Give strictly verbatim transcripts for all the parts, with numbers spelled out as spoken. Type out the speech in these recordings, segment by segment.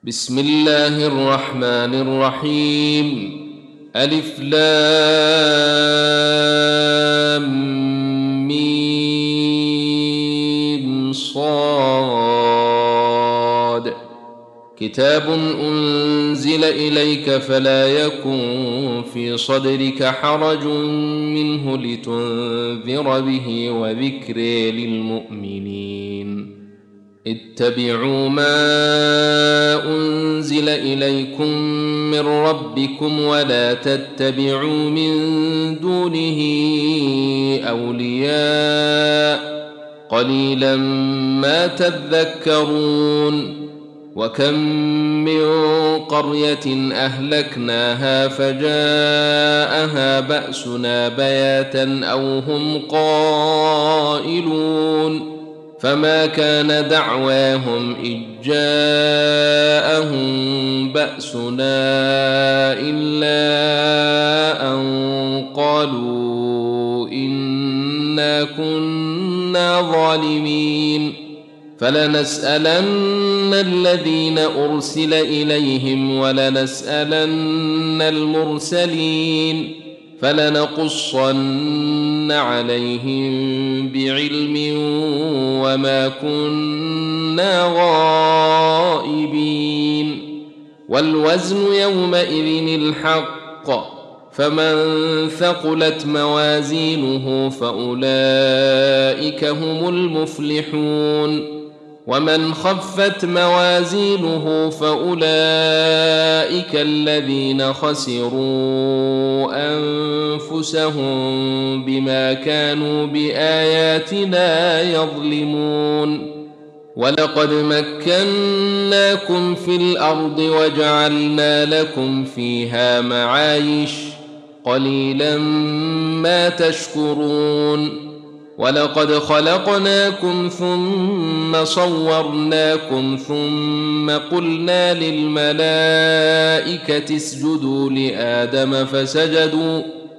بسم الله الرحمن الرحيم. ألف لام ميم صاد. كتاب أنزل إليك فلا يكن في صدرك حرج منه لتنذر به وذكر للمؤمنين. اتبعوا ما أنزل إليكم من ربكم ولا تتبعوا من دونه أولياء قليلا ما تذكرون. وكم من قرية أهلكناها فجاءها بأسنا بياتا أو هم قائلون فما كان دعواهم إذ جاءهم بأسنا إلا أن قالوا إنا كنا ظالمين. فلنسألن الذين أرسل إليهم ولنسألن المرسلين فلنقصن عليهم بعلم وما كنا غائبين. والوزن يومئذ الحق فمن ثقلت موازينه فأولئك هم المفلحون ومن خفت موازينه فأولئك الذين خسروا أنفسهم بما كانوا بآياتنا يظلمون. ولقد مكناكم في الأرض وجعلنا لكم فيها معايش قليلا ما تشكرون. ولقد خلقناكم ثم صورناكم ثم قلنا للملائكة اسجدوا لآدم فسجدوا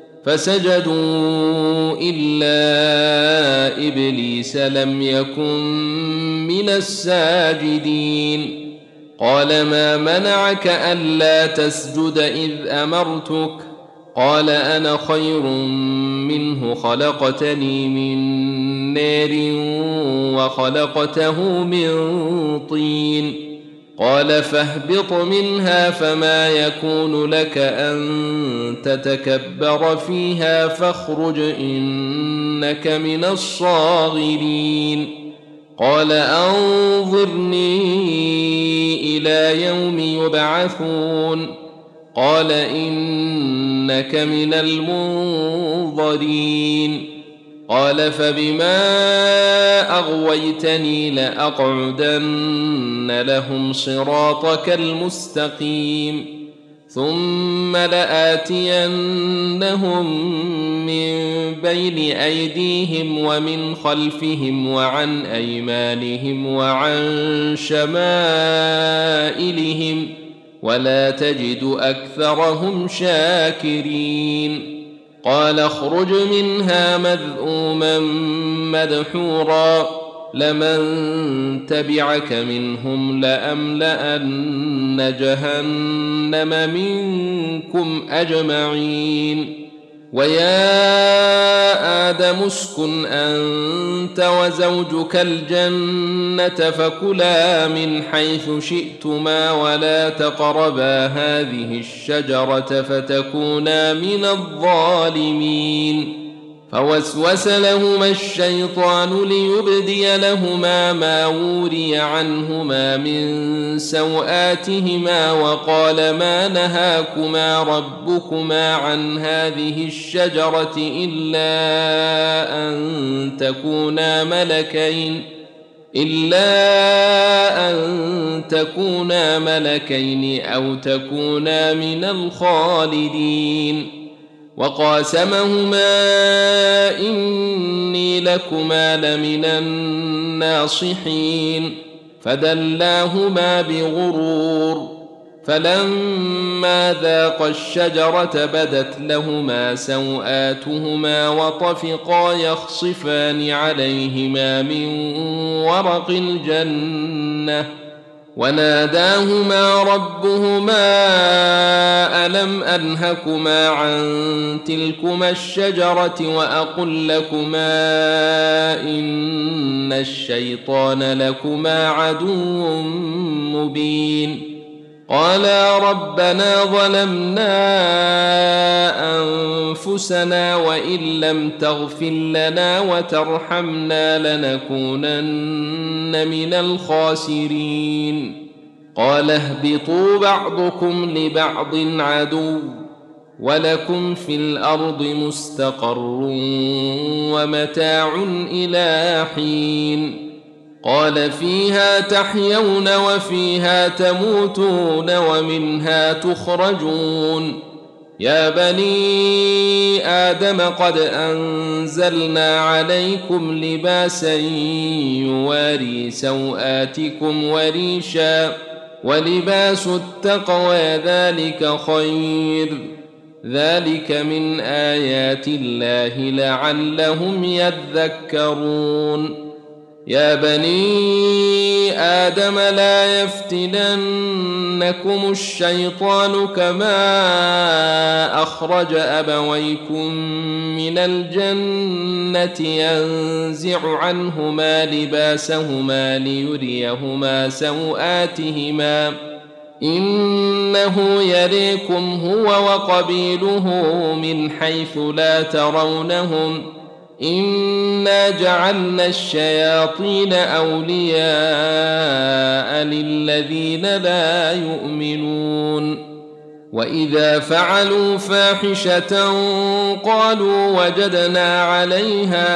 فسجدوا إلا إبليس لم يكن من الساجدين. قال ما منعك ألا تسجد إذ أمرتك؟ قال أنا خير منه خلقتني من نار وخلقته من طين. قال فاهبط منها فما يكون لك أن تتكبر فيها فاخرج إنك من الصاغرين. قال أنظرني إلى يوم يبعثون. قال إنك من المنظرين. قال فبما أغويتني لأقعدن لهم صراطك المستقيم ثم لآتينهم من بين أيديهم ومن خلفهم وعن أيمانهم وعن شمائلهم ولا تجد أكثرهم شاكرين. قال اخرج منها مذءوما مدحورا لمن تبعك منهم لأملأن جهنم منكم أجمعين. ويا آدم اسكن أنت وزوجك الجنة فكلا من حيث شئتما ولا تقربا هذه الشجرة فتكونا من الظالمين. فوسوس لهما الشيطان ليبدي لهما ما وري عنهما من سوآتهما وقال ما نهاكما ربكما عن هذه الشجرة إلا أن تكونا ملكين إلا أن تكونا ملكين أو تكونا من الخالدين. وقاسمهما إني لكما لمن الناصحين فدلاهما بغرور فلما ذاقا الشجرة بدت لهما سوآتهما وطفقا يخصفان عليهما من ورق الجنة وناداهما ربهما ألم أنهكما عن تلكما الشجرة وأقل لكما إن الشيطان لكما عدو مبين قالا ربنا ظلمنا أنفسنا وإن لم تغفر لنا وترحمنا لنكونن من الخاسرين قال اهبطوا بعضكم لبعض عدو ولكم في الأرض مستقر ومتاع إلى حين قال فيها تحيون وفيها تموتون ومنها تخرجون يا بني آدم قد أنزلنا عليكم لباسا يواري سوآتكم وريشا ولباس التقوى ذلك خير ذلك من آيات الله لعلهم يذكرون يا بني آدم لا يفتننكم الشيطان كما أخرج أبويكم من الجنة ينزع عنهما لباسهما ليريهما سوآتهما إنه يريكم هو وقبيله من حيث لا ترونهم إنا جعلنا الشياطين أولياء للذين لا يؤمنون وإذا فعلوا فاحشة قالوا وجدنا عليها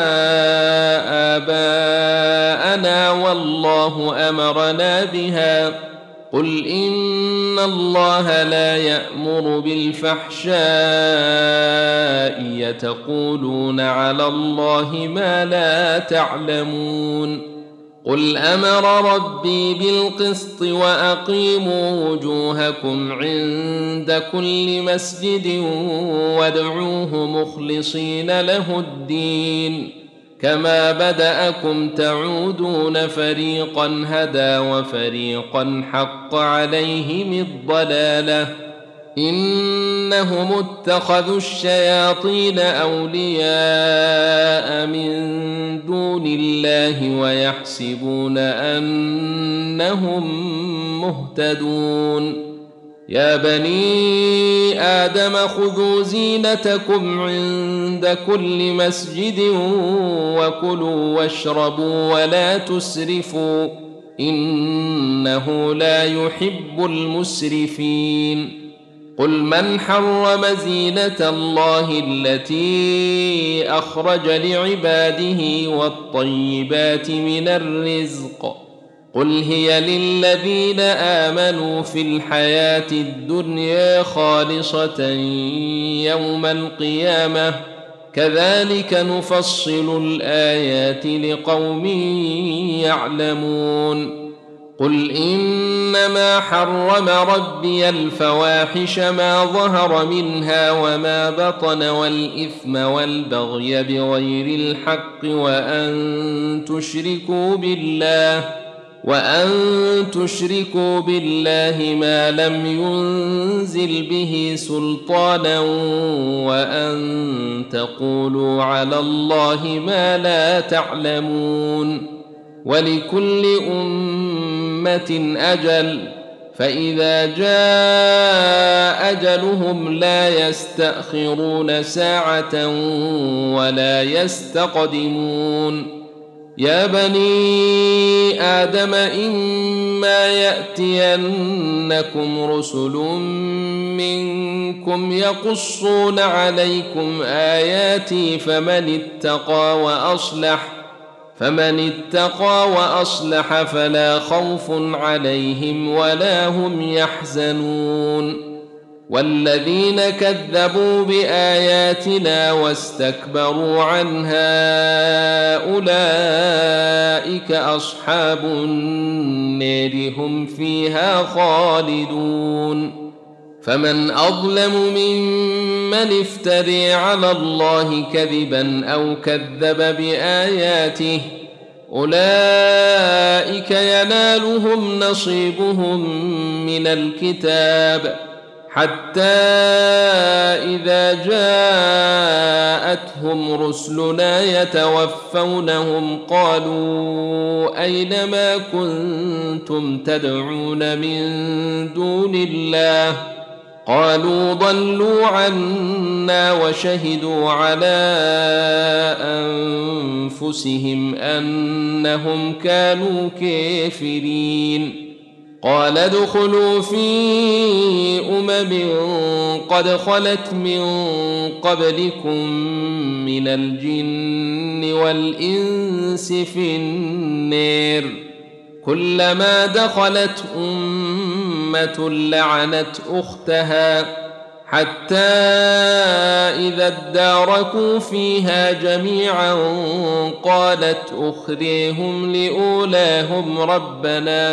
آباءنا والله أمرنا بها قل إن الله لا يأمر بالفحشاء يتقولون على الله ما لا تعلمون قل أمر ربي بالقسط وأقيموا وجوهكم عند كل مسجد وادعوه مخلصين له الدين كما بدأكم تعودون فريقا هدى وفريقا حق عليهم الضلالة إنهم اتخذوا الشياطين أولياء من دون الله ويحسبون أنهم مهتدون يا بني آدم خذوا زينتكم عند كل مسجد وكلوا واشربوا ولا تسرفوا إنه لا يحب المسرفين قل من حرم زينة الله التي أخرج لعباده والطيبات من الرزق قل هي للذين آمنوا في الحياة الدنيا خالصة يوم القيامة كذلك نفصل الآيات لقوم يعلمون قل إنما حرم ربي الفواحش ما ظهر منها وما بطن والإثم والبغي بغير الحق وأن تشركوا بالله وأن تشركوا بالله ما لم ينزل به سلطانا وأن تقولوا على الله ما لا تعلمون ولكل أمة أجل فإذا جاء أجلهم لا يستأخرون ساعة ولا يستقدمون يا بني آدم إما يأتينكم رسل منكم يقصون عليكم آياتي فمن اتقى وأصلح فمن اتقى وأصلح فلا خوف عليهم ولا هم يحزنون والذين كذبوا بآياتنا واستكبروا عنها أولئك أصحاب النار هم فيها خالدون فمن أظلم ممن افتري على الله كذبا أو كذب بآياته أولئك ينالهم نصيبهم من الكتاب حتى إذا جاءتهم رسلنا يتوفونهم قالوا أين ما كنتم تدعون من دون الله قالوا ضلوا عنا وشهدوا على أنفسهم أنهم كانوا كافرين قال ادخلوا في أمم قد خلت من قبلكم من الجن والإنس في النار كلما دخلت أمة لعنت أختها حتى إذا اداركوا فيها جميعا قالت أخريهم لأولاهم ربنا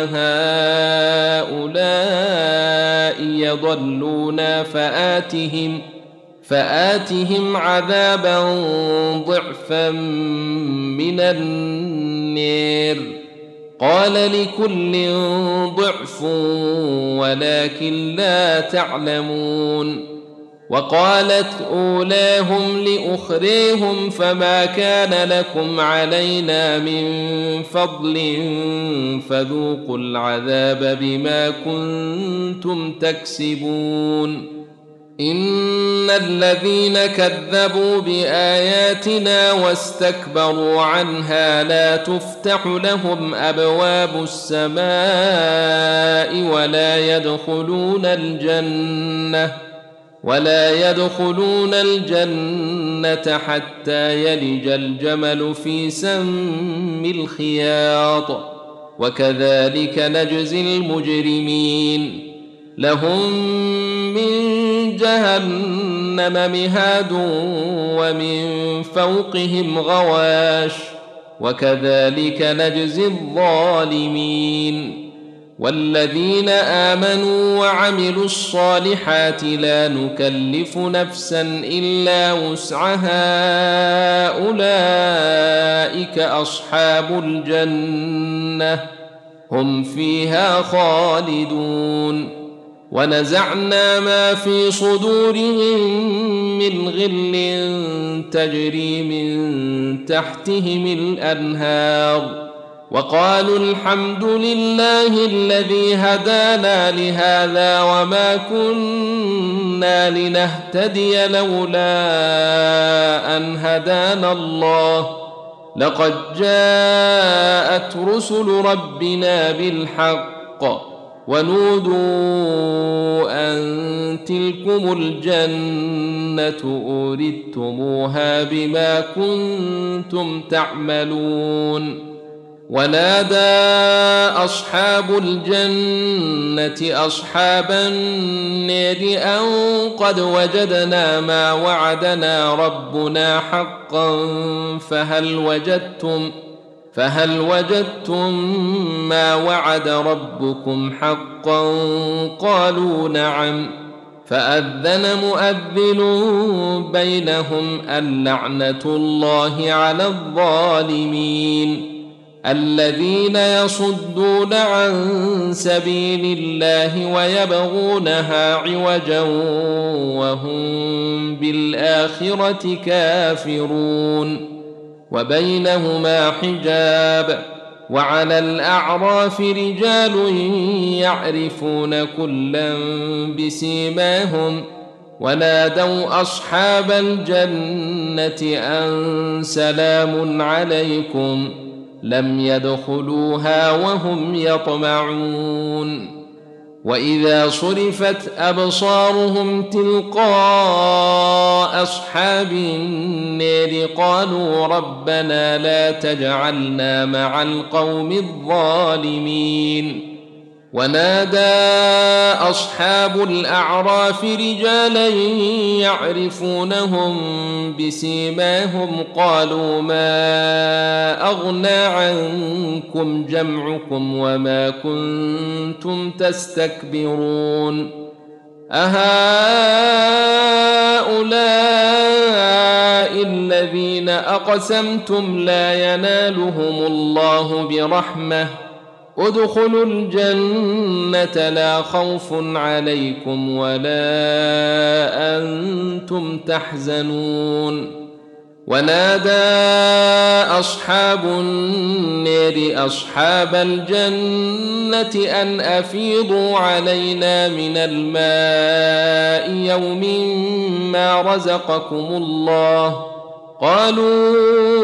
هؤلاء يضلونا فآتهم فآتهم عذابا ضعفا من النار قال لكل ضعف ولكن لا تعلمون وقالت أولاهم لأخريهم فما كان لكم علينا من فضل فذوقوا العذاب بما كنتم تكسبون إن الذين كذبوا بآياتنا واستكبروا عنها لا تفتح لهم أبواب السماء ولا يدخلون الجنة ولا يدخلون الجنة حتى يلج الجمل في سم الخياط وكذلك نجزي المجرمين لهم من جهنم مهاد ومن فوقهم غواش وكذلك نجزي الظالمين والذين آمنوا وعملوا الصالحات لا نكلف نفسا إلا وسعها أولئك أصحاب الجنة هم فيها خالدون ونزعنا ما في صدورهم من غل تجري من تحتهم الأنهار وقالوا الحمد لله الذي هدانا لهذا وما كنا لنهتدي لولا أن هدانا الله لقد جاءت رسل ربنا بالحق ونودوا أن تلكم الجنة أوردتموها بما كنتم تعملون ونادى أصحاب الجنة أصحاب النار أن قد وجدنا ما وعدنا ربنا حقا فهل وجدتم فهل وجدتم ما وعد ربكم حقا قالوا نعم فأذن مؤذن بينهم اللعنة الله على الظالمين الذين يصدون عن سبيل الله ويبغونها عوجا وهم بالآخرة كافرون وبينهما حجاب وعلى الأعراف رجال يعرفون كلا بسيماهم ونادوا أصحاب الجنة أن سلام عليكم لم يدخلوها وهم يطمعون وإذا صرفت أبصارهم تلقاء أصحاب النار قالوا ربنا لا تجعلنا مع القوم الظالمين ونادى أصحاب الأعراف رجالا يعرفونهم بسيماهم قالوا ما أغنى عنكم جمعكم وما كنتم تستكبرون أهؤلاء الذين أقسمتم لا ينالهم الله برحمة ادخلوا الجنة لا خوف عليكم ولا أنتم تحزنون ونادى أصحاب النار أصحاب الجنة أن أفيضوا علينا من الماء يوم ما رزقكم الله قالوا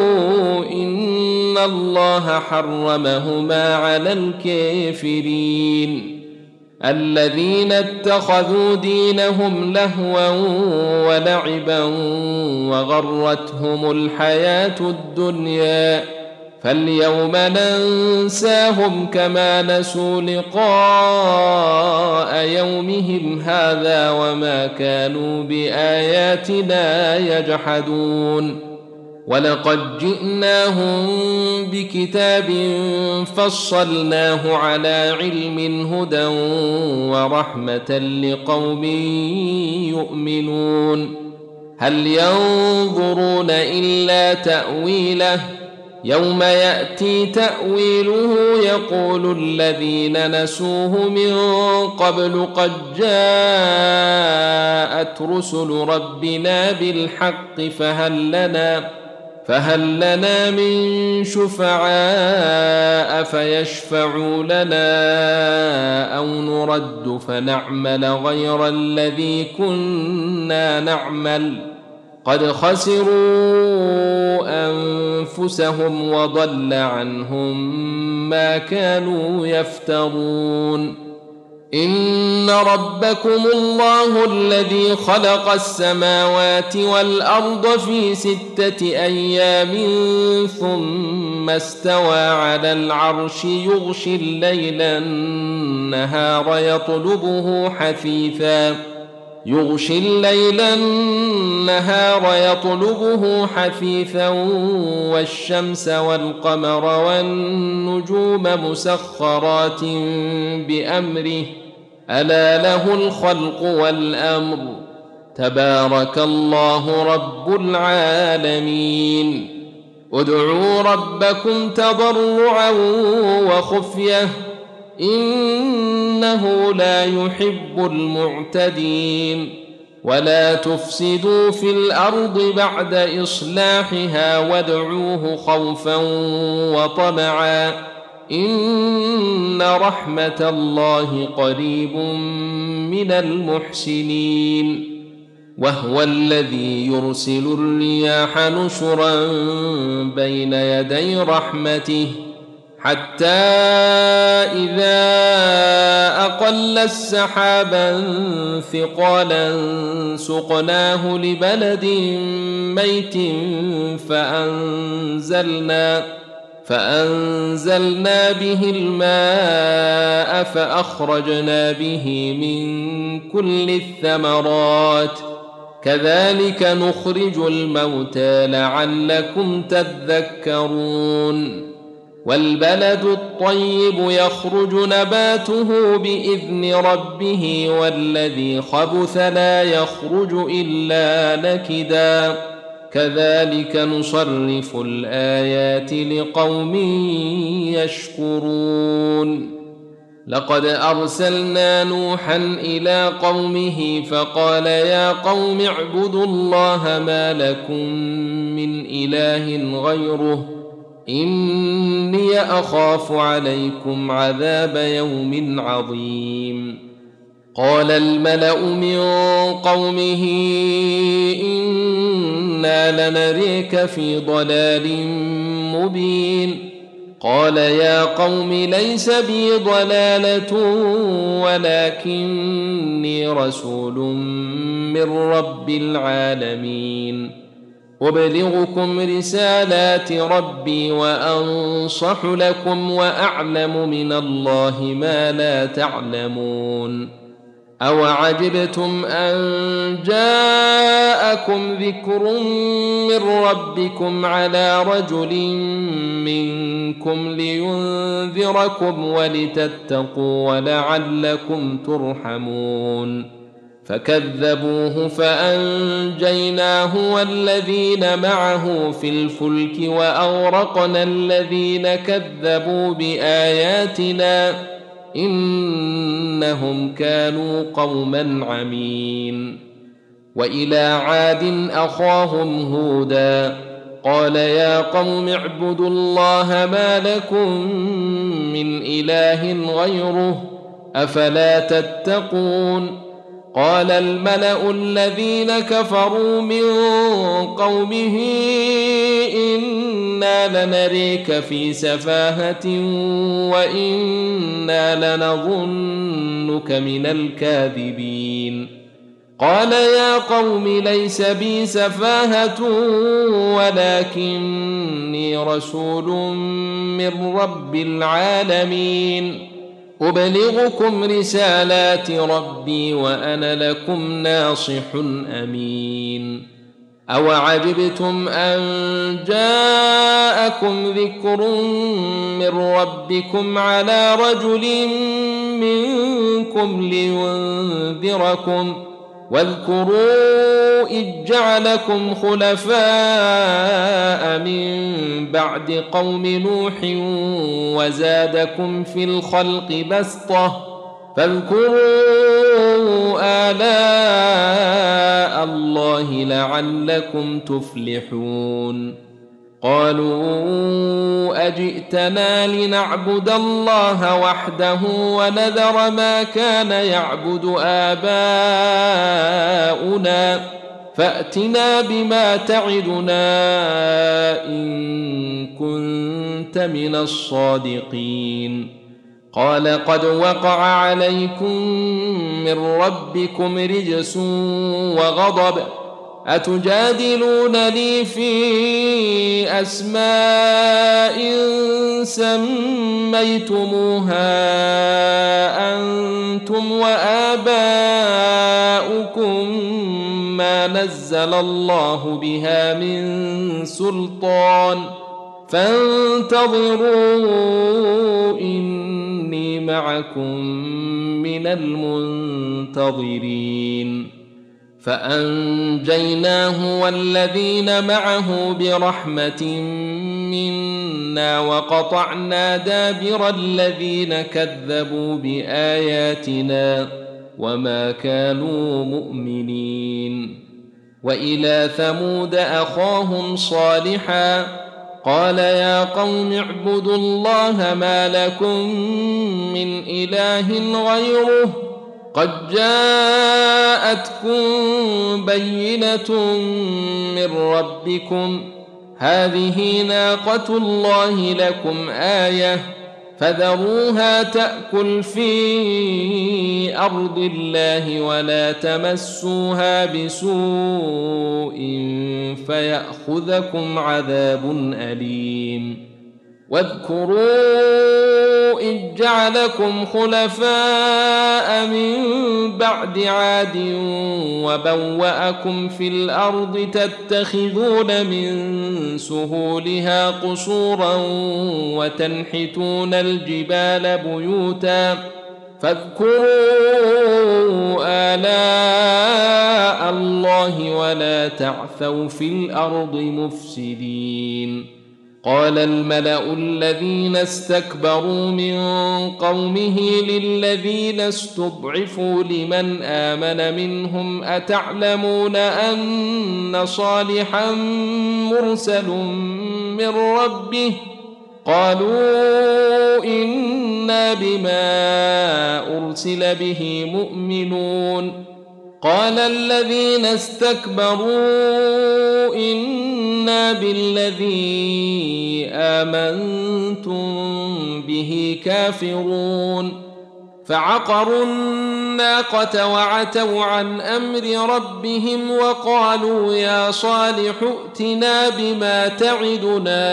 إن الله حرمهما على الكافرين الذين اتخذوا دينهم لهوا ولعبا وغرتهم الحياة الدنيا فاليوم ننساهم كما نسوا لقاء يومهم هذا وما كانوا بآياتنا يجحدون ولقد جئناهم بكتاب فصلناه على علم هدى ورحمة لقوم يؤمنون هل ينظرون إلا تأويله يوم يأتي تأويله يقول الذين نسوه من قبل قد جاءت رسل ربنا بالحق فهل لنا فهل لنا من شفعاء فيشفعوا لنا أو نرد فنعمل غير الذي كنا نعمل قد خسروا أنفسهم وضل عنهم ما كانوا يفترون إن ربكم الله الذي خلق السماوات والأرض في ستة أيام ثم استوى على العرش يغشي الليل النهار يطلبه حثيثا يغشي الليل النهار يطلبه حثيثا والشمس والقمر والنجوم مسخرات بأمره ألا له الخلق والأمر تبارك الله رب العالمين ادعوا ربكم تضرعا وخفية إنه لا يحب المعتدين ولا تفسدوا في الأرض بعد إصلاحها وادعوه خوفا وطمعا إن رحمة الله قريب من المحسنين وهو الذي يرسل الرياح نشرا بين يدي رحمته حتى إذا أقل السحابا ثقالا سقناه لبلد ميت فأنزلنا فأنزلنا به الماء فأخرجنا به من كل الثمرات كذلك نخرج الموتى لعلكم تذكرون والبلد الطيب يخرج نباته بإذن ربه والذي خبث لا يخرج إلا نكدا كذلك نصرف الآيات لقوم يشكرون لقد أرسلنا نوحا إلى قومه فقال يا قوم اعبدوا الله ما لكم من إله غيره إني أخاف عليكم عذاب يوم عظيم قال الملأ من قومه إنا لنريك في ضلال مبين قال يا قوم ليس بي ضلالة ولكني رسول من رب العالمين أبلغكم رسالات ربي وأنصح لكم وأعلم من الله ما لا تعلمون أوعجبتم أن جاءكم ذكر من ربكم على رجل منكم لينذركم ولتتقوا ولعلكم ترحمون فكذبوه فأنجيناه والذين معه في الفلك وأغرقنا الذين كذبوا بآياتنا إنهم كانوا قوما عمين. وإلى عاد أخاهم هودا قال يا قوم اعبدوا الله ما لكم من إله غيره أفلا تتقون. قال الملأ الذين كفروا من قومه إنا لنريك في سفاهة وإنا لنظنك من الكاذبين. قال يا قوم ليس بي سفاهة ولكني رسول من رب العالمين أبلغكم رسالات ربي وأنا لكم ناصح أمين. أوعجبتم أن جاءكم ذكر من ربكم على رجل منكم لينذركم واذكروا إذ جعلكم خلفاء من بعد قوم نوح وزادكم في الخلق بسطة فاذكروا آلاء الله لعلكم تفلحون. قالوا أجئتنا لنعبد الله وحده ونذر ما كان يعبد آباؤنا فأتنا بما تعدنا إن كنت من الصادقين. قال قد وقع عليكم من ربكم رجس وغضب أتجادلونني في أسماء سميتموها أنتم وآباؤكم ما نزل الله بها من سلطان فانتظروا إني معكم من المنتظرين. فأنجيناه والذين معه برحمة منا وقطعنا دابر الذين كذبوا بآياتنا وما كانوا مؤمنين. وإلى ثمود أخاهم صالحا قال يا قوم اعبدوا الله ما لكم من إله غيره قد جاءتكم بينة من ربكم هذه ناقة الله لكم آية فذروها تأكل في أرض الله ولا تمسوها بسوء فيأخذكم عذاب أليم. واذكروا إذ جعلكم خلفاء من بعد عاد وبوأكم في الأرض تتخذون من سهولها قصورا وتنحتون الجبال بيوتا فاذكروا آلاء الله ولا تعثوا في الأرض مفسدين. قال الملأ الذين استكبروا من قومه للذين استضعفوا لمن آمن منهم أتعلمون أن صالحا مرسل من ربه قالوا إنا بما أرسل به مؤمنون. قال الذين استكبروا إنا بالذي آمنتم به كافرون. فعقروا الناقة وعتوا عن أمر ربهم وقالوا يا صالح ائتنا بما تعدنا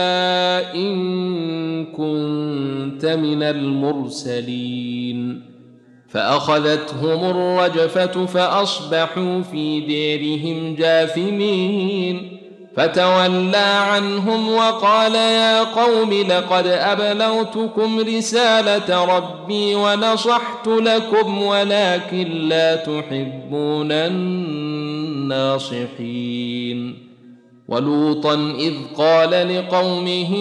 إن كنت من المرسلين. فأخذتهم الرجفة فأصبحوا في ديرهم جاثمين. فتولى عنهم وقال يا قوم لقد أبلغتكم رسالة ربي ونصحت لكم ولكن لا تحبون الناصحين. ولوطا إذ قال لقومه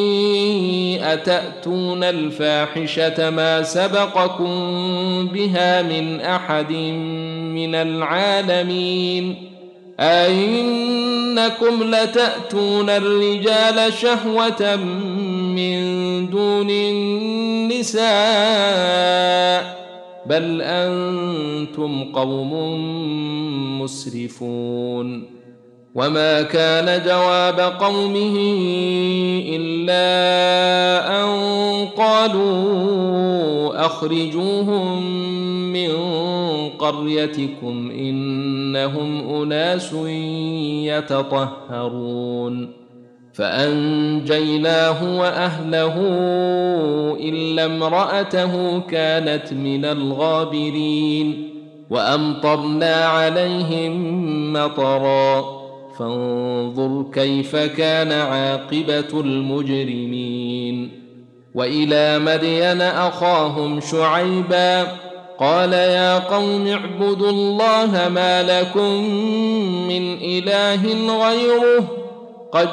أتأتون الفاحشة ما سبقكم بها من أحد من العالمين أئنكم لتأتون الرجال شهوة من دون النساء بل أنتم قوم مسرفون. وما كان جواب قومه إلا أن قالوا أخرجوهم من قريتكم إنهم أناس يتطهرون. فأنجيناه وأهله إلا امرأته كانت من الغابرين. وأمطرنا عليهم مطرا فانظر كيف كان عاقبة المجرمين. وإلى مدين أخاهم شعيبا قال يا قوم اعبدوا الله ما لكم من إله غيره قد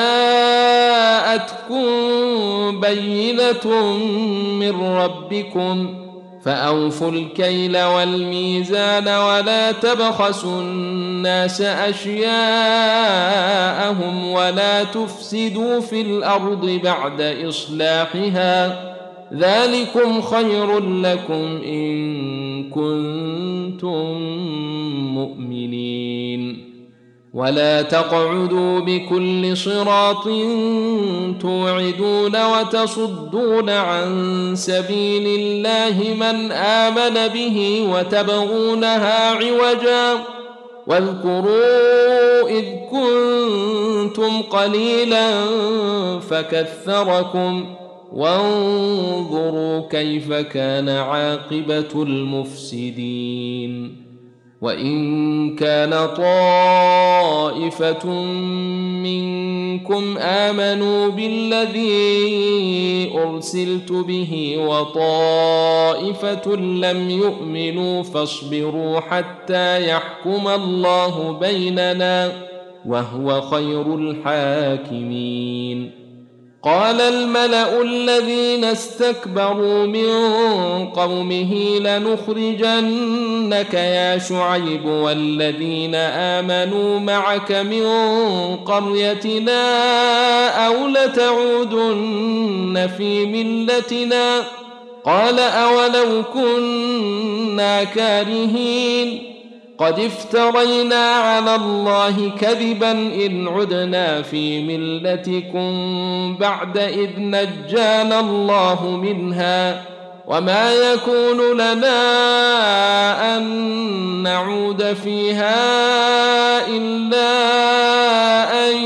جاءتكم بينة من ربكم فأوفوا الكيل والميزان ولا تبخسوا الناس أشياءهم ولا تفسدوا في الأرض بعد إصلاحها ذلكم خير لكم إن كنتم مؤمنين. ولا تقعدوا بكل صراط توعدون وتصدون عن سبيل الله من آمن به وتبغونها عوجا واذكروا إذ كنتم قليلا فكثركم وانظروا كيف كان عاقبة المفسدين. وإن كان طائفة منكم آمنوا بالذي أرسلت به وطائفة لم يؤمنوا فاصبروا حتى يحكم الله بيننا وهو خير الحاكمين. قال الملأ الذين استكبروا من قومه لنخرجنك يا شعيب والذين آمنوا معك من قريتنا أو لتعودن في ملتنا قال أولو كنا كارهين قد افترينا على الله كذبا إن عدنا في ملتكم بعد إذ نجانا الله منها وما يكون لنا أن نعود فيها إلا أن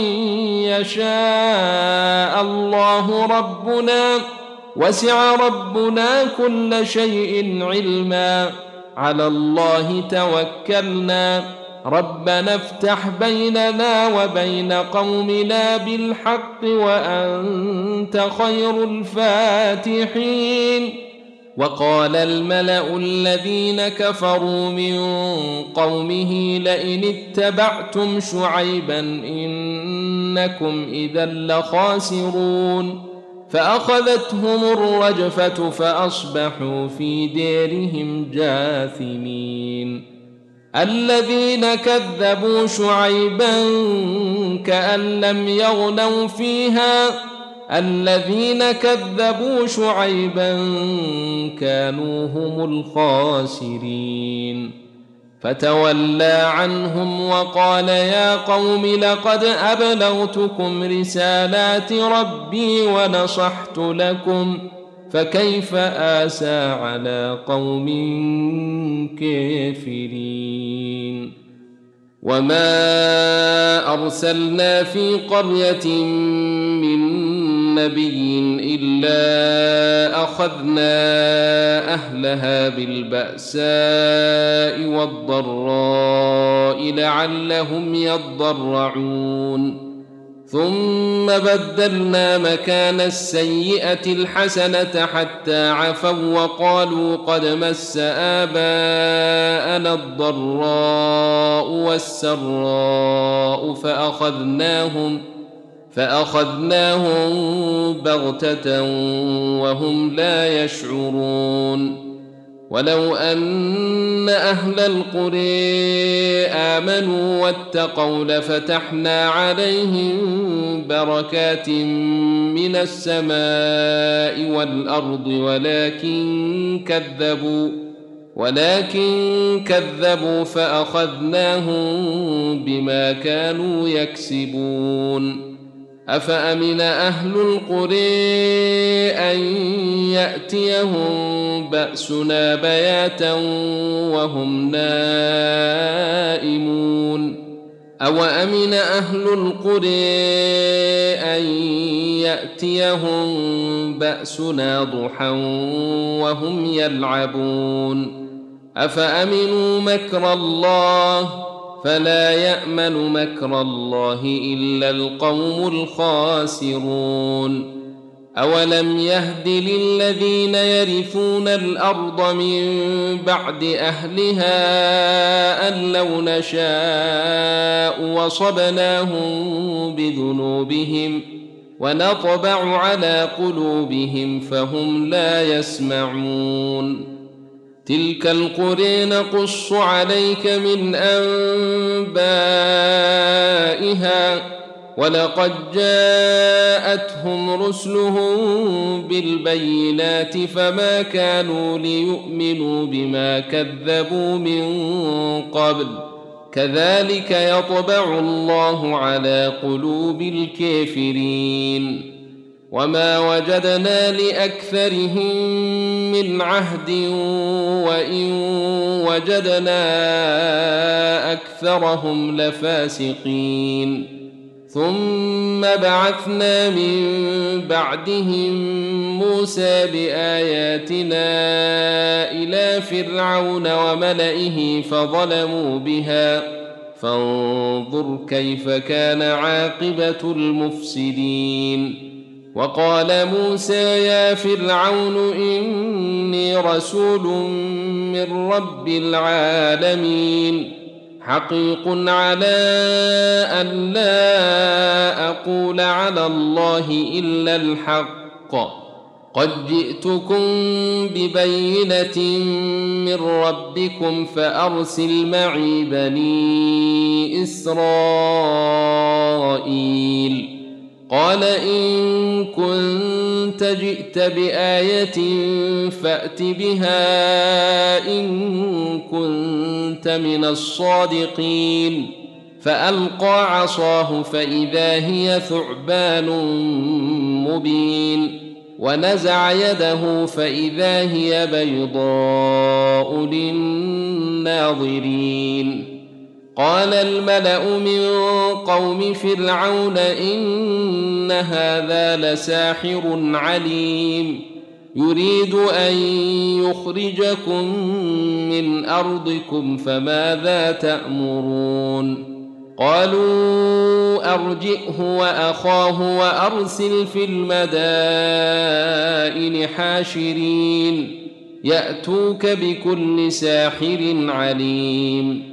يشاء الله ربنا وسع ربنا كل شيء علما على الله توكلنا ربنا افتح بيننا وبين قومنا بالحق وأنت خير الفاتحين. وقال الملأ الذين كفروا من قومه لئن اتبعتم شعيبا إنكم إذا لخاسرون فأخذتهم الرجفة فأصبحوا في ديرهم جاثمين. الذين كذبوا شعيبا كأن لم يغنوا فيها الذين كذبوا شعيبا كانوا هم الخاسرين. فتولى عنهم وقال يا قوم لقد أبلغتكم رسالات ربي ونصحت لكم فكيف آسى على قوم كافرين. وما أرسلنا في قرية من نبي إلا أخذنا أهلها بالبأساء والضراء لعلهم يضرعون ثم بدلنا مكان السيئة الحسنة حتى عفوا وقالوا قد مس آباءنا الضراء والسراء فأخذناهم فأخذناهم بغتة وهم لا يشعرون ولو أن أهل القرى آمنوا واتقوا لفتحنا عليهم بركات من السماء والأرض ولكن كذبوا ولكن كذبوا فأخذناهم بما كانوا يكسبون أفأمن أهل القرى أن يأتيهم بأسنا بياتا وهم نائمون أو أمن أهل القرى أن يأتيهم بأسنا ضحى وهم يلعبون أفأمنوا مكر الله فلا يأمن مكر الله إلا القوم الخاسرون أولم يهد للذين يرثون الأرض من بعد أهلها أن لو نشاء وصبناهم بذنوبهم ونطبع على قلوبهم فهم لا يسمعون تلك القرى نقص عليك من أنبائها ولقد جاءتهم رسلهم بالبينات فما كانوا ليؤمنوا بما كذبوا من قبل كذلك يطبع الله على قلوب الكافرين وما وجدنا لأكثرهم من عهد وإن وجدنا أكثرهم لفاسقين ثم بعثنا من بعدهم موسى بآياتنا إلى فرعون وملئه فظلموا بها فانظر كيف كان عاقبة المفسدين وقال موسى يا فرعون إني رسول من رب العالمين حقيق على أن لا أقول على الله إلا الحق قد جئتكم ببينة من ربكم فأرسل معي بني إسرائيل قال إن كنت جئت بآية فأت بها إن كنت من الصادقين فألقى عصاه فإذا هي ثعبان مبين ونزع يده فإذا هي بيضاء للناظرين قال الملأ من قوم فرعون إن هذا لساحر عليم يريد أن يخرجكم من أرضكم فماذا تأمرون قالوا أرجئه وأخاه وأرسل في المدائن حاشرين يأتوك بكل ساحر عليم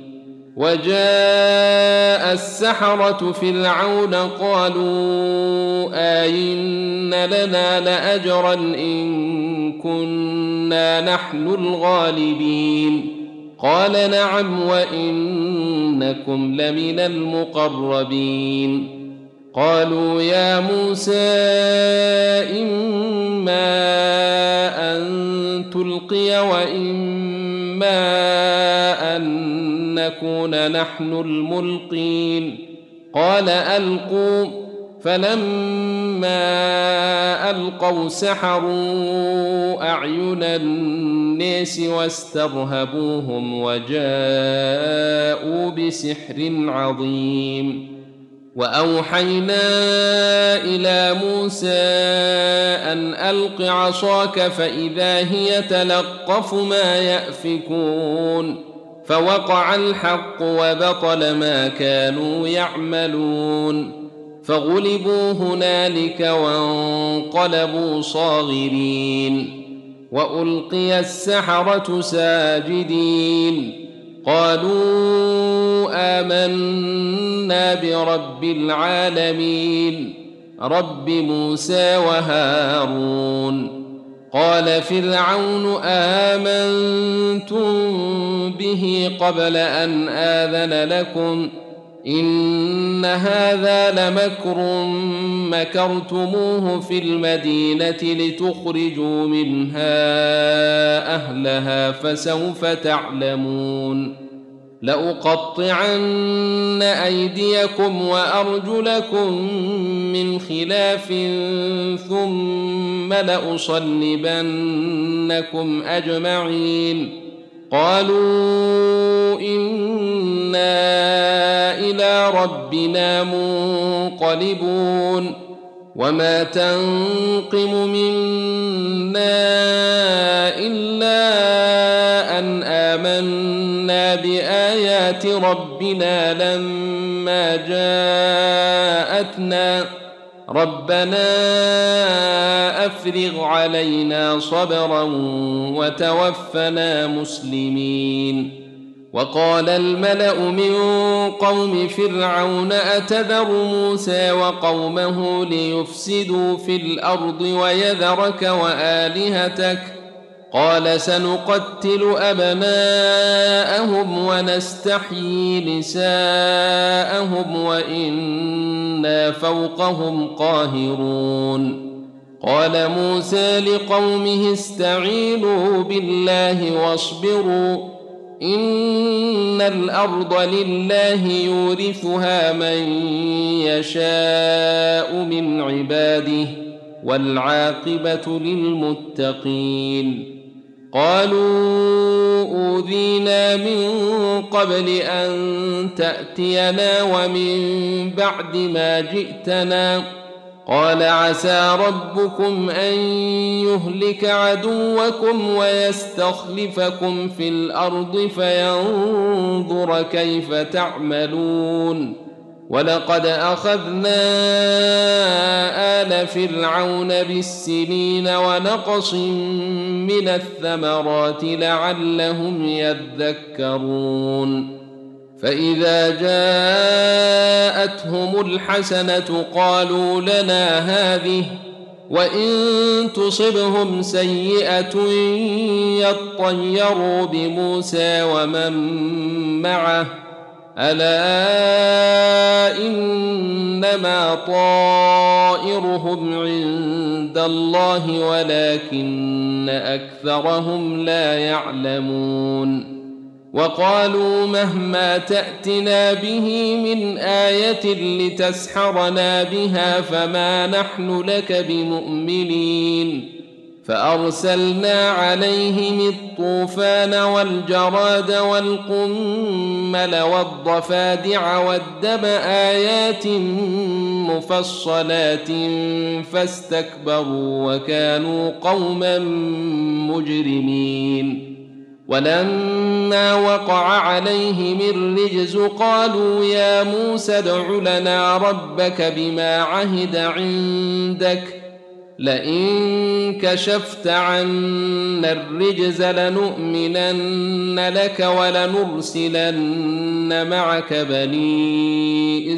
وجاء السحرة فرعون قالوا آئن لنا لأجرا إن كنا نحن الغالبين قال نعم وإنكم لمن المقربين قالوا يا موسى إما أن تلقي وإما أن نكون نحن الملقين قال ألقوا فلما ألقوا سحروا أعين الناس واسترهبوهم وجاءوا بسحر عظيم وأوحينا إلى موسى أن ألق عصاك فإذا هي تلقف ما يأفكون فوقع الحق وبطل ما كانوا يعملون فغلبوا هنالك وانقلبوا صاغرين وألقي السحرة ساجدين قالوا آمنا برب العالمين رب موسى وهارون قال فرعون آمنتم به قبل أن آذن لكم إن هذا لمكر مكرتموه في المدينة لتخرجوا منها أهلها فسوف تعلمون لأقطعن أيديكم وأرجلكم من خلاف ثم لأصلبنكم أجمعين قالوا إنا إلى ربنا منقلبون وما تنقم منا إلا أن آمنا بآيات ربنا لما جاءتنا ربنا أفرغ علينا صبرا وتوفنا مسلمين وقال الملأ من قوم فرعون أتذر موسى وقومه ليفسدوا في الأرض ويذرك وآلهتك قال سنقتل أبناءهم ونستحيي نساءهم وإنا فوقهم قاهرون قال موسى لقومه استعينوا بالله واصبروا إن الأرض لله يورثها من يشاء من عباده والعاقبة للمتقين قالوا أوذينا من قبل أن تأتينا ومن بعد ما جئتنا قال عسى ربكم أن يهلك عدوكم ويستخلفكم في الأرض فينظر كيف تعملون ولقد أخذنا آل فرعون بالسنين ونقص من الثمرات لعلهم يذكرون فإذا جاءتهم الحسنة قالوا لنا هذه وإن تصبهم سيئة يطيروا بموسى ومن معه ألا إنما طائرهم عند الله ولكن أكثرهم لا يعلمون وقالوا مهما تأتنا به من آية لتسحرنا بها فما نحن لك بمؤمنين فأرسلنا عليهم الطوفان والجراد والقمل والضفادع والدم آيات مفصلات فاستكبروا وكانوا قوما مجرمين ولما وقع عليهم الرجز قالوا يا موسى ادع لنا ربك بما عهد عندك لئن كشفت عنا الرجز لنؤمنن لك ولنرسلن معك بني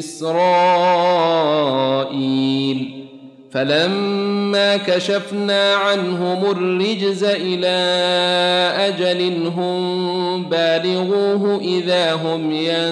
إسرائيل فلما كشفنا عنهم الرجز إلى أجل هم بالغوه إذا هم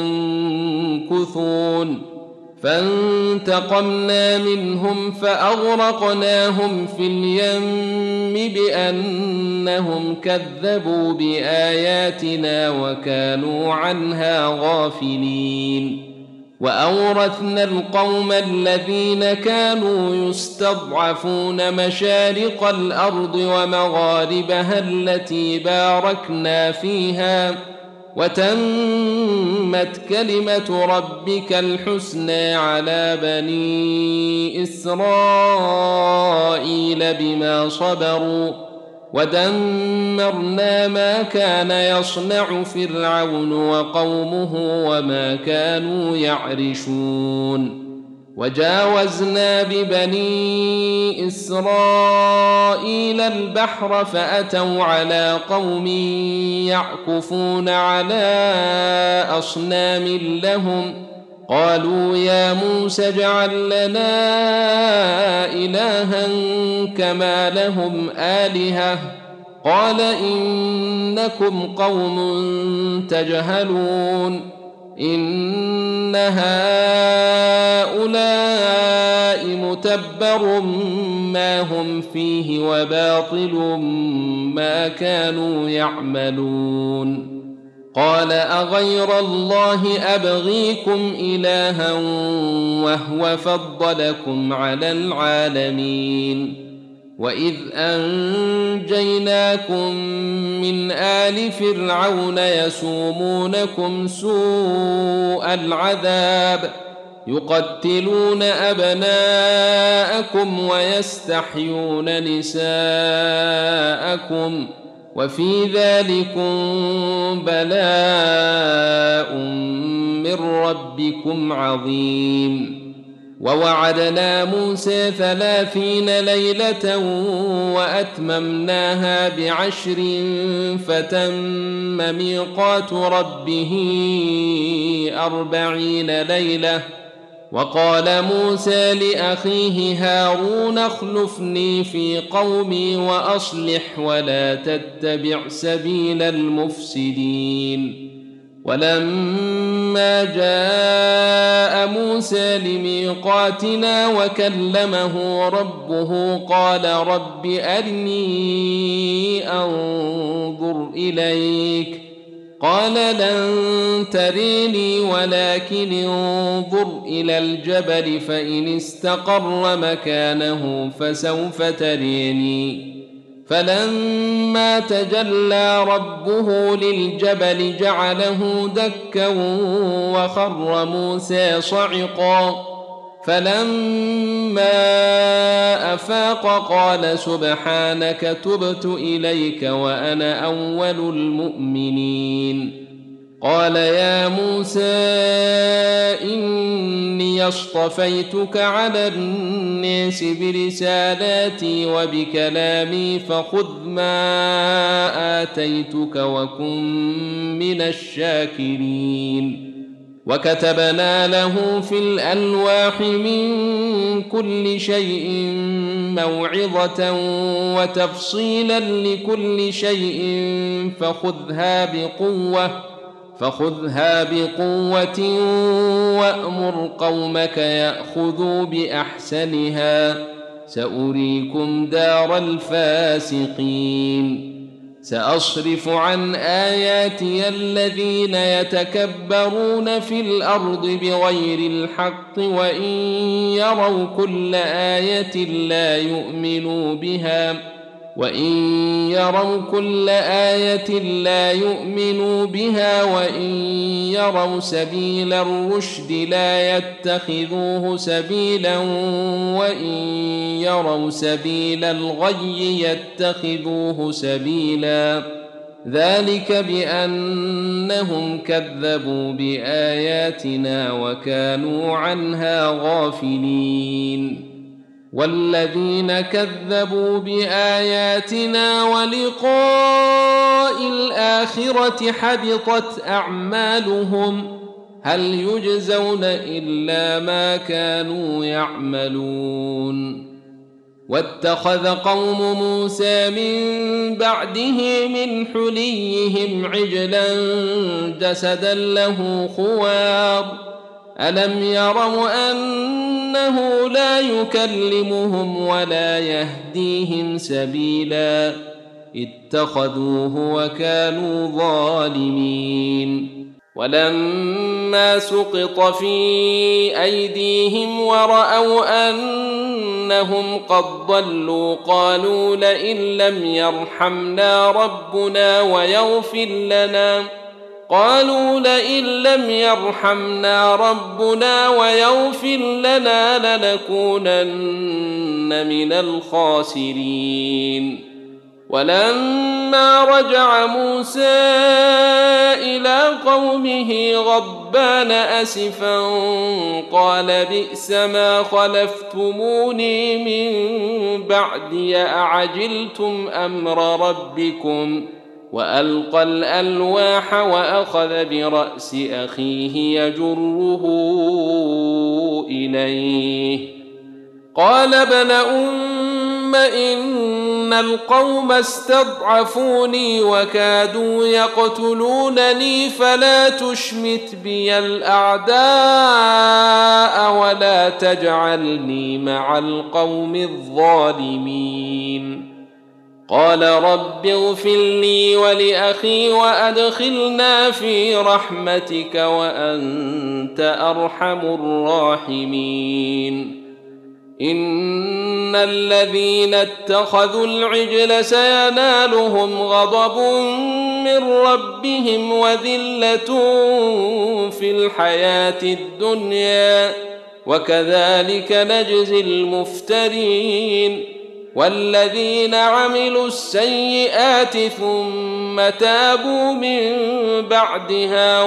ينكثون فانتقمنا منهم فأغرقناهم في اليم بأنهم كذبوا بآياتنا وكانوا عنها غافلين وأورثنا القوم الذين كانوا يستضعفون مشارق الأرض ومغاربها التي باركنا فيها وتمت كلمة ربك الحسنى على بني إسرائيل بما صبروا ودمرنا ما كان يصنع فرعون وقومه وما كانوا يعرشون وجاوزنا ببني إسرائيل البحر فأتوا على قوم يعكفون على أصنام لهم قالوا يا موسى اجعل لنا إلها كما لهم آلهة قال إنكم قوم تجهلون إن هؤلاء متبر ما هم فيه وباطل ما كانوا يعملون قال أغير الله أبغيكم إلها وهو فضلكم على العالمين وإذ أنجيناكم من آل فرعون يسومونكم سوء العذاب يقتلون أبناءكم ويستحيون نساءكم وفي ذلكم بلاء من ربكم عظيم ووعدنا موسى ثلاثين ليلة وأتممناها بعشر فتم ميقات ربه أربعين ليلة وقال موسى لأخيه هارون اخلفني في قومي وأصلح ولا تتبع سبيل المفسدين ولما جاء موسى لميقاتنا وكلمه ربه قال رب أرني أنظر إليك قال لن تريني ولكن انظر إلى الجبل فإن استقر مكانه فسوف تريني فلما تجلى ربه للجبل جعله دكا وخر موسى صعقا فلما أفاق قال سبحانك تبت إليك وأنا أول المؤمنين قال يا موسى إني اصطفيتك على الناس برسالاتي وبكلامي فخذ ما آتيتك وكن من الشاكرين وكتبنا له في الألواح من كل شيء موعظة وتفصيلا لكل شيء فخذها بقوة فخذها بقوة وأمر قومك يأخذوا بأحسنها سأريكم دار الفاسقين سأصرف عن آياتي الذين يتكبرون في الأرض بغير الحق وإن يروا كل آية لا يؤمنوا بها وإن يروا كل آية لا يؤمنوا بها وإن يروا سبيل الرشد لا يتخذوه سبيلا وإن يروا سبيل الغي يتخذوه سبيلا ذلك بأنهم كذبوا بآياتنا وكانوا عنها غافلين والذين كذبوا بآياتنا ولقاء الآخرة حبطت أعمالهم هل يجزون إلا ما كانوا يعملون واتخذ قوم موسى من بعده من حليهم عجلا جسدا له خوار ألم يروا أنه لا يكلمهم ولا يهديهم سبيلا اتخذوه وكانوا ظالمين ولما سقط في أيديهم ورأوا أنهم قد ضلوا قالوا لئن لم يرحمنا ربنا ويغفر لنا قالوا لئن لم يرحمنا ربنا ويغفر لنا لنكونن من الخاسرين ولما رجع موسى إلى قومه غضبان أسفا قال بئس ما خلفتموني من بعدي أعجلتم أمر ربكم وألقى الألواح وأخذ برأس أخيه يجره إليه قال ابن أم إن القوم استضعفوني وكادوا يقتلونني فلا تشمت بي الأعداء ولا تجعلني مع القوم الظالمين قال رب اغفر لي ولأخي وأدخلنا في رحمتك وأنت أرحم الراحمين إن الذين اتخذوا العجل سينالهم غضب من ربهم وذلة في الحياة الدنيا وكذلك نجزي المفترين والذين عملوا السيئات ثم تابوا من بعدها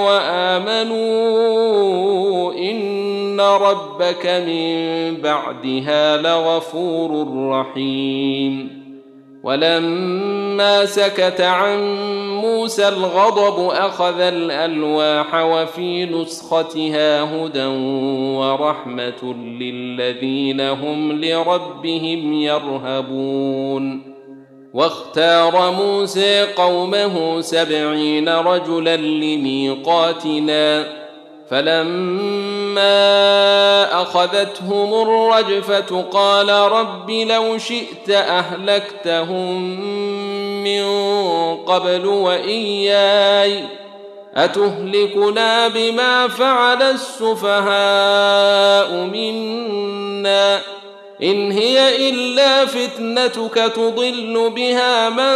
وآمنوا إن ربك من بعدها لغفور رحيم ولما سكت عن موسى الغضب أخذ الألواح وفي نسختها هدى ورحمة للذين هم لربهم يرهبون واختار موسى قومه سبعين رجلا لميقاتنا فلما أخذتهم الرجفة قال رب لو شئت أهلكتهم من قبل وإياي أتهلكنا بما فعل السفهاء منا إن هي إلا فتنتك تضل بها من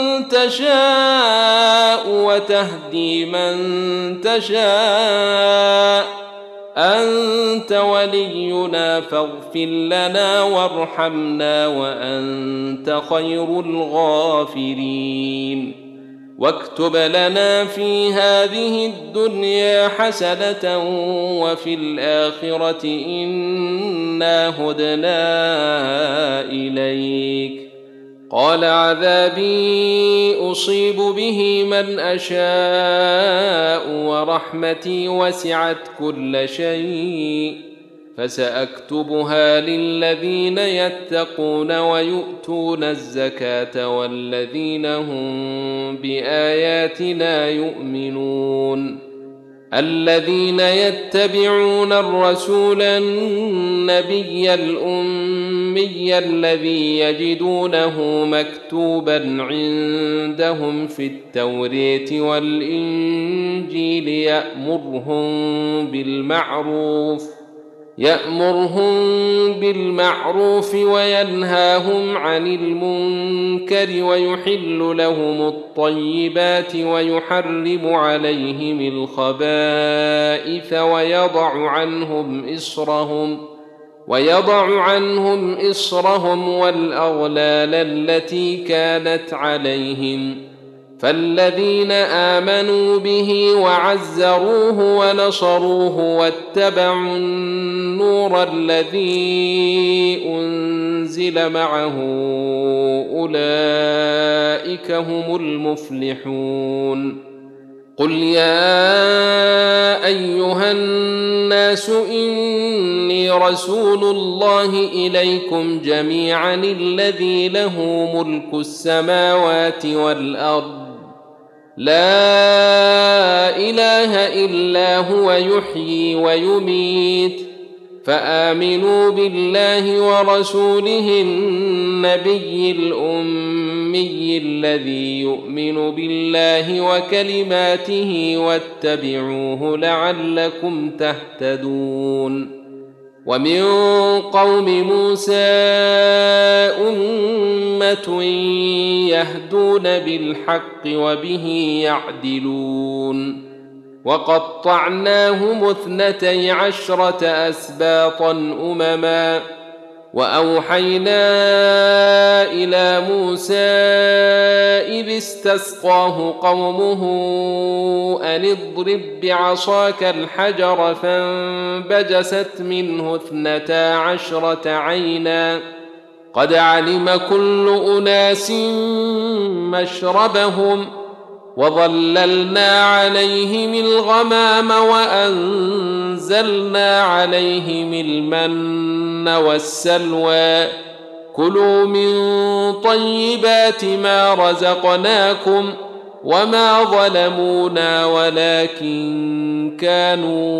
تشاء وتهدي من تشاء أنت ولينا فاغفر لنا وارحمنا وأنت خير الغافرين واكتب لنا في هذه الدنيا حسنة وفي الآخرة إنا هدنا إليك قال عذابي أصيب به من أشاء ورحمتي وسعت كل شيء فسأكتبها للذين يتقون ويؤتون الزكاة والذين هم بآياتنا يؤمنون الذين يتبعون الرسول النبي الأمي الذي يجدونه مكتوبا عندهم في التوراة والإنجيل يأمرهم بالمعروف يأمرهم بالمعروف وينهاهم عن المنكر ويحل لهم الطيبات ويحرم عليهم الخبائث ويضع عنهم إصرهم ويضع عنهم إصرهم والأغلال التي كانت عليهم فالذين آمنوا به وعزروه ونصروه واتبعوا النور الذي أنزل معه أولئك هم المفلحون قل يا أيها الناس إني رسول الله إليكم جميعا الذي له ملك السماوات والأرض لا إله إلا هو يحيي ويميت فآمنوا بالله ورسوله النبي الأمي الذي يؤمن بالله وكلماته واتبعوه لعلكم تهتدون ومن قوم موسى أمة يهدون بالحق وبه يعدلون وقطعناهم اثنتي عشرة أسباطا أمما وأوحينا إلى موسى إذ استسقاه قومه أن اضرب بعصاك الحجر فانبجست منه اثنتا عشرة عينا قد علم كل أناس مشربهم وظللنا عليهم الغمام وأنزلنا عليهم المن والسلوى كلوا من طيبات ما رزقناكم وما ظلمونا ولكن كانوا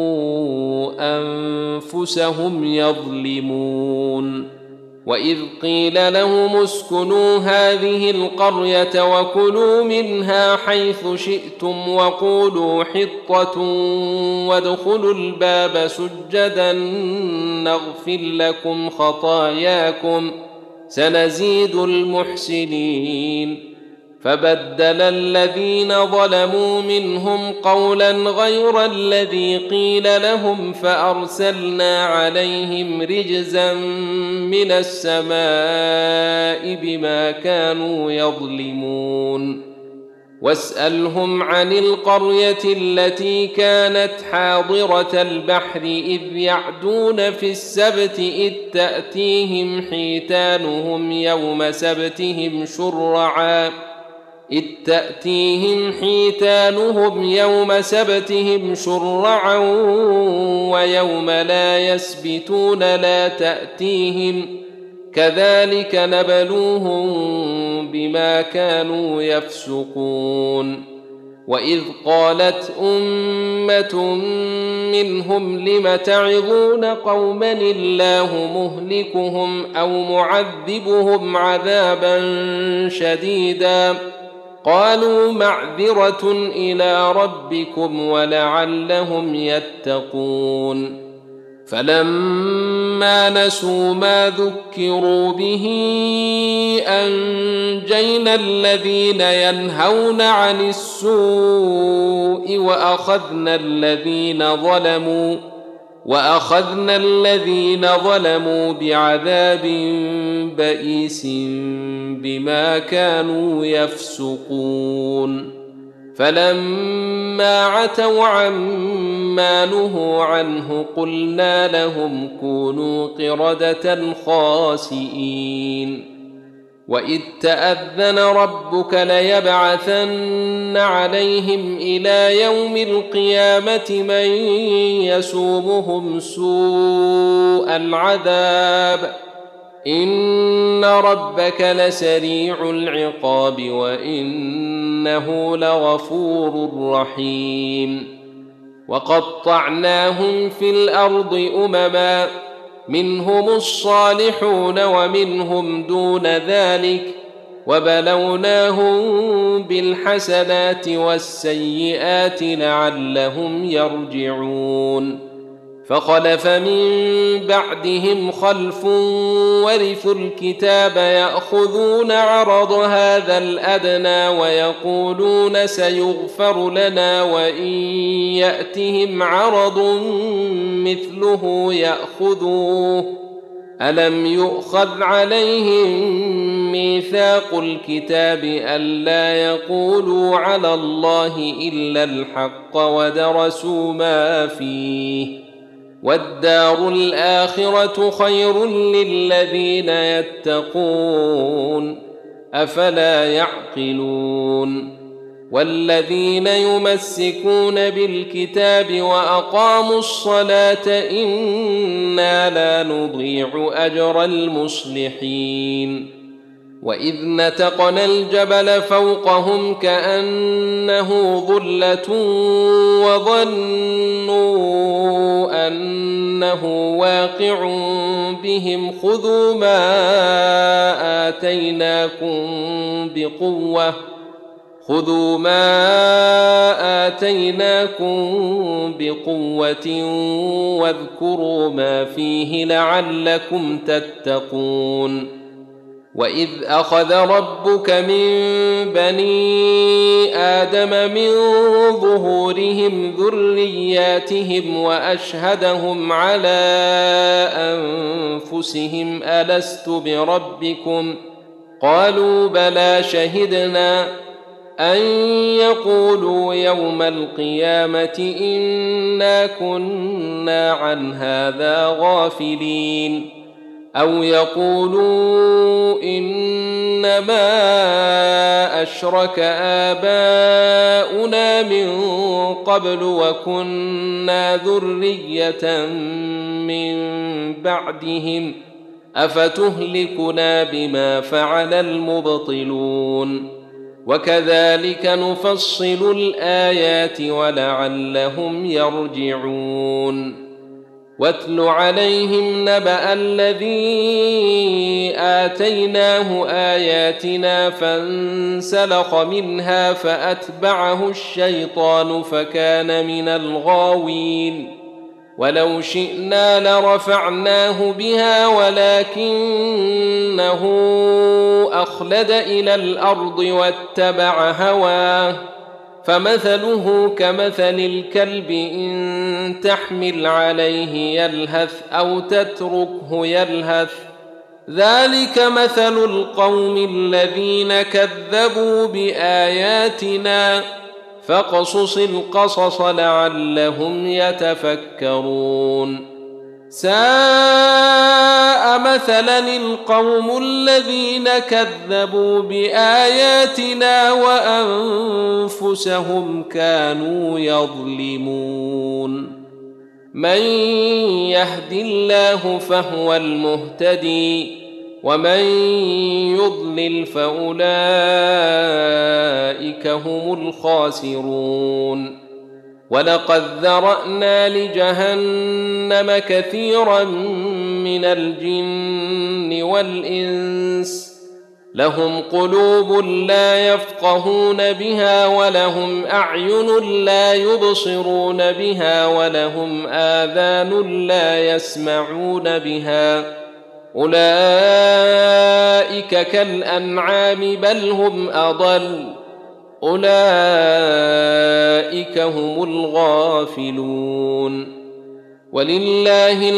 أنفسهم يظلمون وإذ قيل لهم اسكنوا هذه القرية وكلوا منها حيث شئتم وقولوا حطة وادخلوا الباب سجدا نغفر لكم خطاياكم سنزيد المحسنين فبدل الذين ظلموا منهم قولا غير الذي قيل لهم فأرسلنا عليهم رجزا من السماء بما كانوا يظلمون واسألهم عن القرية التي كانت حاضرة البحر إذ يعدون في السبت إذ تأتيهم حيتانهم يوم سبتهم شرعا إذ تأتيهم حيتانهم يوم سبتهم شرعا ويوم لا يسبتون لا تأتيهم كذلك نبلوهم بما كانوا يفسقون وإذ قالت أمة منهم لم تعظون قوما الله مهلكهم أو معذبهم عذابا شديدا قالوا معذرة إلى ربكم ولعلهم يتقون فلما نسوا ما ذكروا به أنجينا الذين ينهون عن السوء وأخذنا الذين ظلموا وأخذنا الذين ظلموا بعذاب بئيس بما كانوا يفسقون فلما عتوا عما نهوا عنه قلنا لهم كونوا قردة خاسئين وإذ تأذن ربك ليبعثن عليهم إلى يوم القيامة من يسومهم سوء العذاب إن ربك لسريع العقاب وإنه لغفور رحيم وقطعناهم في الأرض أمما منهم الصالحون ومنهم دون ذلك وبلوناهم بالحسنات والسيئات لعلهم يرجعون فخلف من بعدهم خلف ورثوا الكتاب يأخذون عرض هذا الأدنى ويقولون سيغفر لنا وإن يأتهم عرض مثله يأخذوه ألم يؤخذ عليهم ميثاق الكتاب ألا يقولوا على الله إلا الحق ودرسوا ما فيه والدار الآخرة خير للذين يتقون أفلا يعقلون والذين يمسكون بالكتاب وأقاموا الصلاة إنا لا نضيع أجر المصلحين وإذ نتقنا الجبل فوقهم كأنه ظلة وظنوا أنه واقع بهم خذوا ما آتيناكم بقوة خذوا ما آتيناكم بقوة واذكروا ما فيه لعلكم تتقون وإذ أخذ ربك من بني آدم من ظهورهم ذرياتهم وأشهدهم على أنفسهم ألست بربكم قالوا بلى شهدنا أن يقولوا يوم القيامة إنا كنا عن هذا غافلين أو يقولوا إنما أشرك آباؤنا من قبل وكنا ذرية من بعدهم أفتهلكنا بما فعل المبطلون وكذلك نفصل الآيات ولعلهم يرجعون واتل عليهم نبأ الذي آتيناه آياتنا فانسلخ منها فأتبعه الشيطان فكان من الغاوين ولو شئنا لرفعناه بها ولكنه أخلد إلى الأرض واتبع هواه فمثله كمثل الكلب إن تحمل عليه يلهث أو تتركه يلهث ذلك مثل القوم الذين كذبوا بآياتنا فاقصص القصص لعلهم يتفكرون ساء مثلا القوم الذين كذبوا بآياتنا وأنفسهم كانوا يظلمون من يهد الله فهو المهتدي ومن يضلل فأولئك هم الخاسرون ولقد ذرأنا لجهنم كثيرا من الجن والإنس لهم قلوب لا يفقهون بها ولهم أعين لا يبصرون بها ولهم آذان لا يسمعون بها أولئك كالأنعام بل هم أضل أولئك هم الغافلون ولله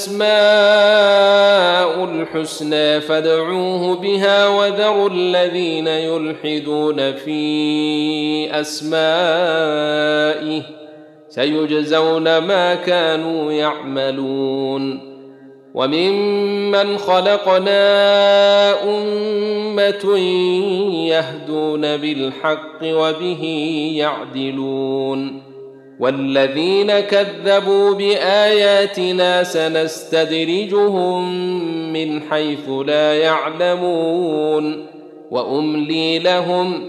الأسماء الحسنى فادعوه بها وذروا الذين يلحدون في أسمائه سيجزون ما كانوا يعملون وممن خلقنا أمة يهدون بالحق وبه يعدلون والذين كذبوا بآياتنا سنستدرجهم من حيث لا يعلمون وأملي لهم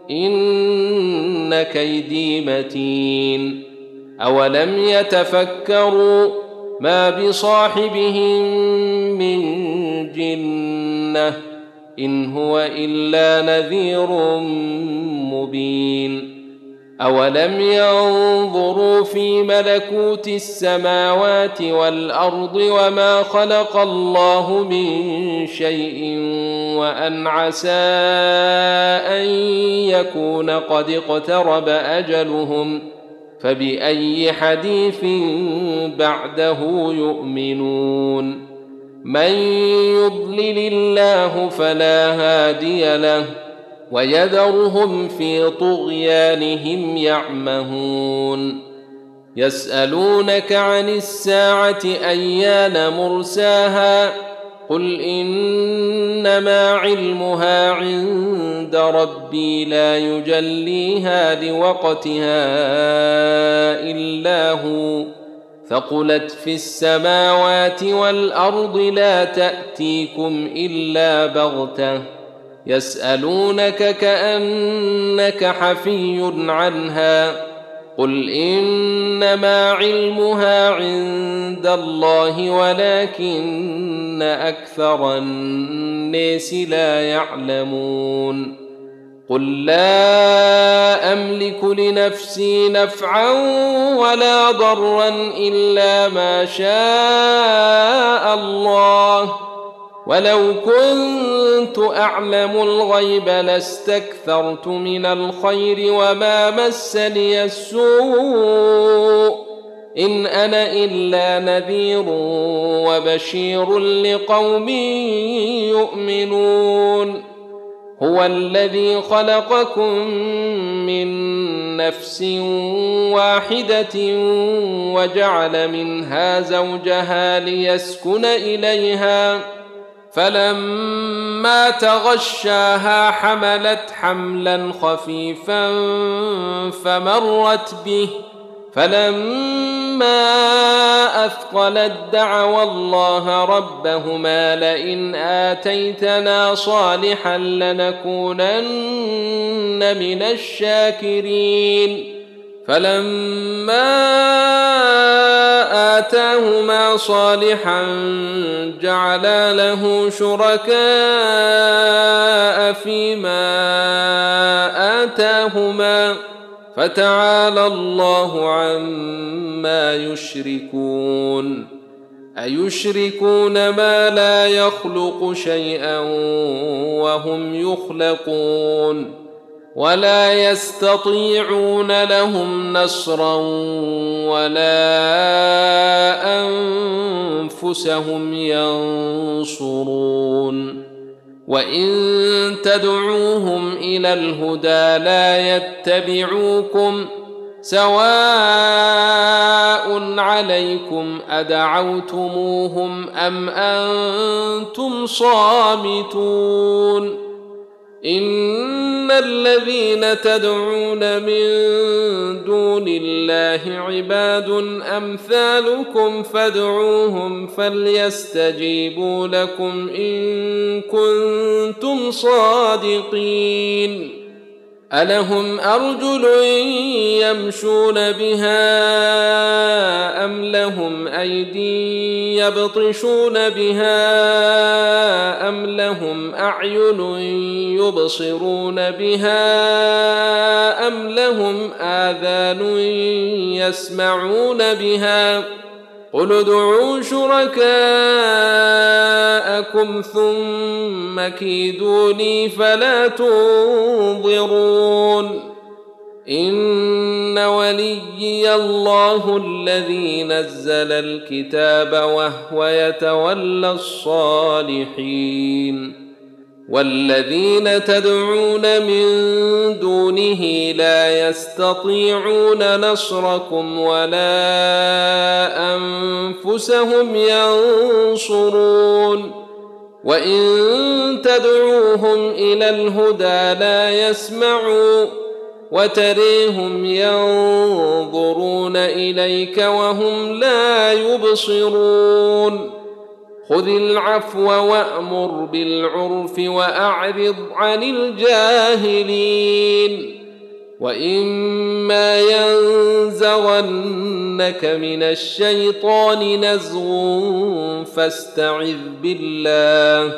إن كيدي متين أولم يتفكروا ما بصاحبهم من جنة إن هو إلا نذير مبين أولم ينظروا في ملكوت السماوات والأرض وما خلق الله من شيء وأن عسى أن يكون قد اقترب أجلهم فبأي حديث بعده يؤمنون من يضلل الله فلا هادي له ويذرهم في طغيانهم يعمهون يسألونك عن الساعة أيان مرساها قل إنما علمها عند ربي لا يجليها لوقتها إلا هو ثقلت في السماوات والأرض لا تأتيكم إلا بغتة يسألونك كأنك حفي عنها قل إنما علمها عند الله ولكن أكثر الناس لا يعلمون قل لا أملك لنفسي نفعا ولا ضرا إلا ما شاء الله ولو كنت أعلم الغيب لاستكثرت من الخير وما مسني السوء إن أنا إلا نذير وبشير لقوم يؤمنون هو الذي خلقكم من نفس واحدة وجعل منها زوجها ليسكن إليها فلما تغشاها حملت حملا خفيفا فمرت به فلما أثقلت دعوا الله ربهما لئن آتيتنا صالحا لنكونن من الشاكرين فلما آتاهما صالحا جعلا له شركاء فيما آتاهما فتعالى الله عما يشركون أيشركون ما لا يخلق شيئا وهم يخلقون ولا يستطيعون لهم نصرا ولا أنفسهم ينصرون وإن تدعوهم إلى الهدى لا يتبعوكم سواء عليكم أدعوتموهم أم أنتم صامتون إن الذين تدعون من دون الله عباد أمثالكم فادعوهم فليستجيبوا لكم إن كنتم صادقين ألهم أرجل يمشون بها أم لهم أيدي يبطشون بها أم لهم أعين يبصرون بها أم لهم آذان يسمعون بها قل ادعوا شركاءكم ثم كيدوني فلا تنظرون إن وليي الله الذي نزل الكتاب وهو يتولى الصالحين والذين تدعون من دونه لا يستطيعون نصركم ولا أنفسهم ينصرون وإن تدعوهم إلى الهدى لا يسمعوا وتريهم ينظرون إليك وهم لا يبصرون خذ العفو وأمر بالعرف وأعرض عن الجاهلين وإما ينزغنك من الشيطان نزغ فاستعذ بالله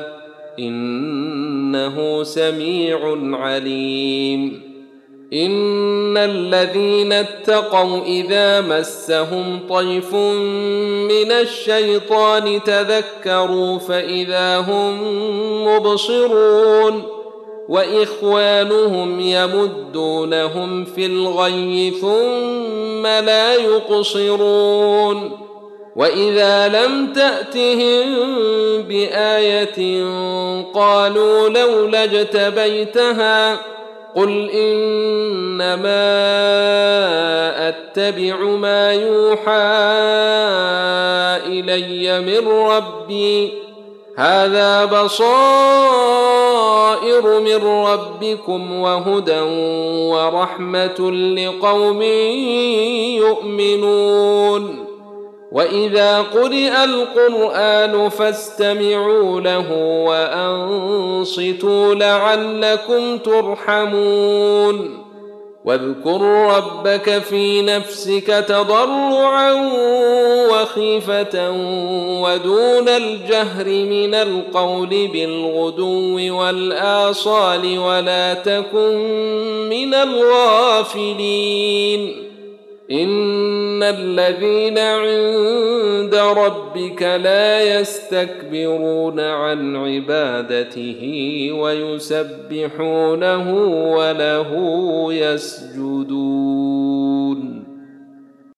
إنه سميع عليم إن الذين اتقوا إذا مسهم طيف من الشيطان تذكروا فإذا هم مبصرون وإخوانهم يمدونهم في الغي ثم لا يقصرون وإذا لم تأتهم بآية قالوا لولا اجتبيتها قل إنما أتبع ما يوحى إلي من ربي هذا بصائر من ربكم وهدى ورحمة لقوم يؤمنون وإذا قرئ القرآن فاستمعوا له وأنصتوا لعلكم ترحمون واذكر ربك في نفسك تضرعا وخيفة ودون الجهر من القول بالغدو والآصال ولا تكن من الغافلين إن الذين عند ربك لا يستكبرون عن عبادته ويسبحونه وله يسجدون